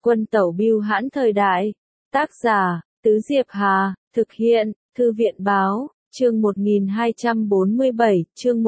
Quân tẩu bưu hãn thời đại. Tác giả, Tứ Diệp Hà, thực hiện, Thư viện báo, chương 1247, chương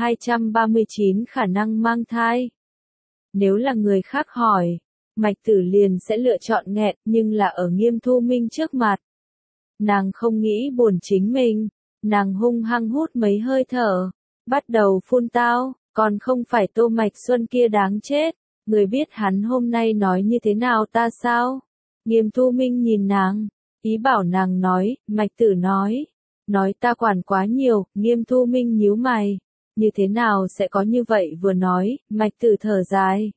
1239 khả năng mang thai. Nếu là người khác hỏi, Mạch Tử liền sẽ lựa chọn nghẹn, nhưng là ở Nghiêm Thu Minh trước mặt. Nàng không nghĩ buồn chính mình, nàng hung hăng hút mấy hơi thở, bắt đầu phun tao, còn không phải Tô Mạch Xuân kia đáng chết, người biết hắn hôm nay nói như thế nào ta sao? Nghiêm Thu Minh nhìn nàng, ý bảo nàng nói, Mạch Tử nói ta quản quá nhiều, Nghiêm Thu Minh nhíu mày, như thế nào sẽ có như vậy vừa nói, Mạch Tử thở dài.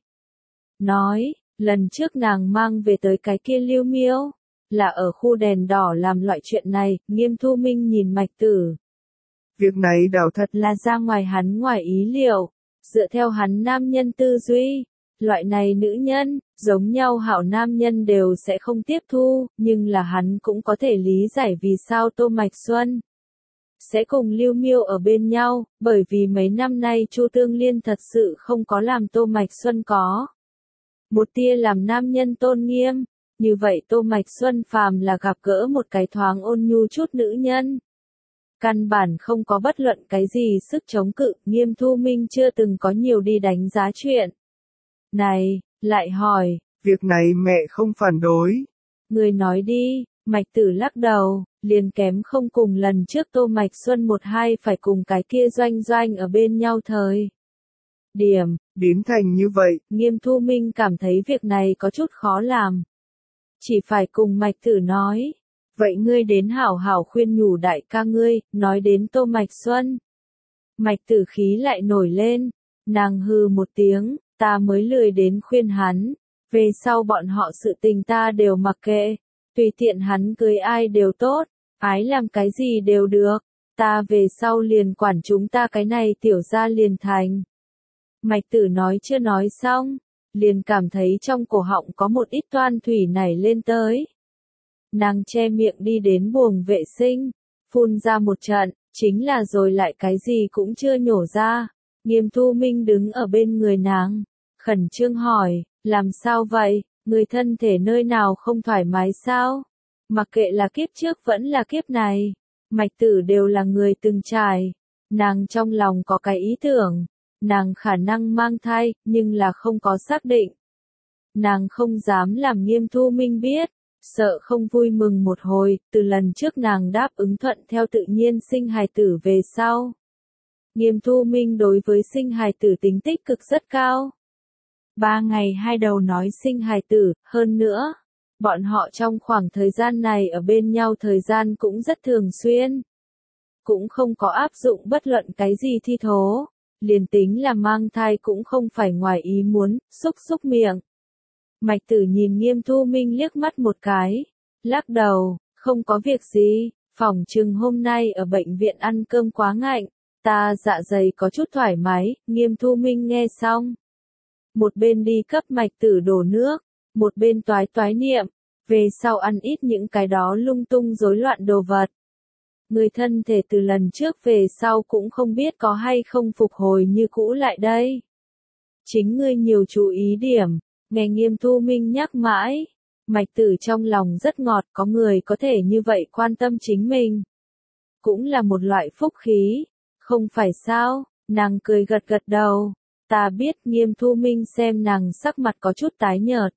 Nói, lần trước nàng mang về tới cái kia Lưu Miêu, là ở khu đèn đỏ làm loại chuyện này, Nghiêm Thu Minh nhìn Mạch Tử. Việc này đảo thật là ra ngoài hắn ngoài ý liệu, dựa theo hắn nam nhân tư duy, loại này nữ nhân, giống nhau hảo nam nhân đều sẽ không tiếp thu, nhưng là hắn cũng có thể lý giải vì sao Tô Mạch Xuân sẽ cùng Lưu Miêu ở bên nhau, bởi vì mấy năm nay Chu Tương Liên thật sự không có làm Tô Mạch Xuân có một tia làm nam nhân tôn nghiêm, như vậy Tô Mạch Xuân phàm là gặp gỡ một cái thoáng ôn nhu chút nữ nhân. Căn bản không có bất luận cái gì sức chống cự, Nghiêm Thu Minh chưa từng có nhiều đi đánh giá chuyện này, lại hỏi, việc này mẹ không phản đối. Người nói đi, Mạch Tử lắc đầu, liền kém không cùng lần trước Tô Mạch Xuân 1-2 phải cùng cái kia doanh ở bên nhau thời điểm. Biến thành như vậy. Nghiêm Thu Minh cảm thấy việc này có chút khó làm. Chỉ phải cùng Mạch Tử nói. Vậy ngươi đến hảo hảo khuyên nhủ đại ca ngươi, nói đến Tô Mạch Xuân. Mạch Tử khí lại nổi lên, nàng hừ một tiếng, ta mới lười đến khuyên hắn, về sau bọn họ sự tình ta đều mặc kệ, tùy tiện hắn cưới ai đều tốt, ái làm cái gì đều được, ta về sau liền quản chúng ta cái này tiểu gia liền thành. Mạch Tử nói chưa nói xong, liền cảm thấy trong cổ họng có một ít toan thủy nảy lên tới. Nàng che miệng đi đến buồng vệ sinh, phun ra một trận, chính là rồi lại cái gì cũng chưa nhổ ra. Nghiêm Thu Minh đứng ở bên người nàng, khẩn trương hỏi, làm sao vậy, người thân thể nơi nào không thoải mái sao? Mặc kệ là kiếp trước vẫn là kiếp này, Mạch Tử đều là người từng trải. Nàng trong lòng có cái ý tưởng, nàng khả năng mang thai, nhưng là không có xác định. Nàng không dám làm Nghiêm Thu Minh biết. Sợ không vui mừng một hồi, từ lần trước nàng đáp ứng thuận theo tự nhiên sinh hài tử về sau. Nghiêm Thu Minh đối với sinh hài tử tính tích cực rất cao. 3 ngày 2 đầu nói sinh hài tử, hơn nữa, bọn họ trong khoảng thời gian này ở bên nhau thời gian cũng rất thường xuyên. Cũng không có áp dụng bất luận cái gì thi thố, liền tính là mang thai cũng không phải ngoài ý muốn, xúc miệng. Mạch Tử nhìn Nghiêm Thu Minh liếc mắt một cái, lắc đầu, không có việc gì, phỏng chừng hôm nay ở bệnh viện ăn cơm quá ngạnh, ta dạ dày có chút thoải mái, Nghiêm Thu Minh nghe xong. Một bên đi cấp Mạch Tử đổ nước, một bên toái niệm, về sau ăn ít những cái đó lung tung rối loạn đồ vật. Người thân thể từ lần trước về sau cũng không biết có hay không phục hồi như cũ lại đây. Chính ngươi nhiều chú ý điểm. Nghe Nghiêm Thu Minh nhắc mãi, Mạch Tử trong lòng rất ngọt, có người có thể như vậy quan tâm chính mình. Cũng là một loại phúc khí, không phải sao, nàng cười gật đầu, ta biết. Nghiêm Thu Minh xem nàng sắc mặt có chút tái nhợt.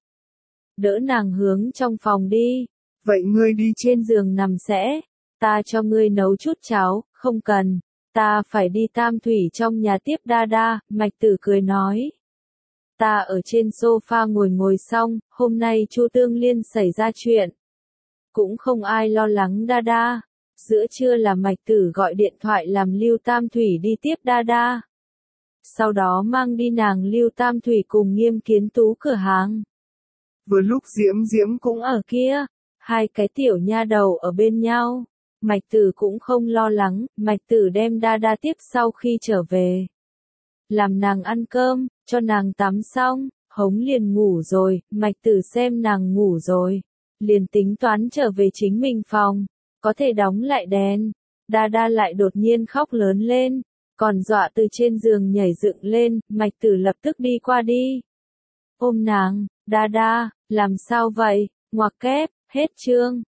Đỡ nàng hướng trong phòng đi, vậy ngươi đi trên giường nằm sẽ, ta cho ngươi nấu chút cháo, không cần, ta phải đi Tam Thủy trong nhà tiếp Đa, Mạch Tử cười nói. Ta ở trên sofa ngồi xong, hôm nay Chu Tương Liên xảy ra chuyện. Cũng không ai lo lắng Đa. Giữa trưa là Mạch Tử gọi điện thoại làm Lưu Tam Thủy đi tiếp Đa. Sau đó mang đi nàng Lưu Tam Thủy cùng Nghiêm Kiến Tú cửa hàng. Vừa lúc Diễm cũng ở kia, hai cái tiểu nha đầu ở bên nhau. Mạch Tử cũng không lo lắng, Mạch Tử đem Đa tiếp sau khi trở về. Làm nàng ăn cơm, cho nàng tắm xong, hống liền ngủ rồi, Mạch Tử xem nàng ngủ rồi, liền tính toán trở về chính mình phòng, có thể đóng lại đèn. Đa lại đột nhiên khóc lớn lên, còn dọa từ trên giường nhảy dựng lên, Mạch Tử lập tức đi qua đi. Ôm nàng, Đa, Làm sao vậy? Ngoặc kép, hết chương.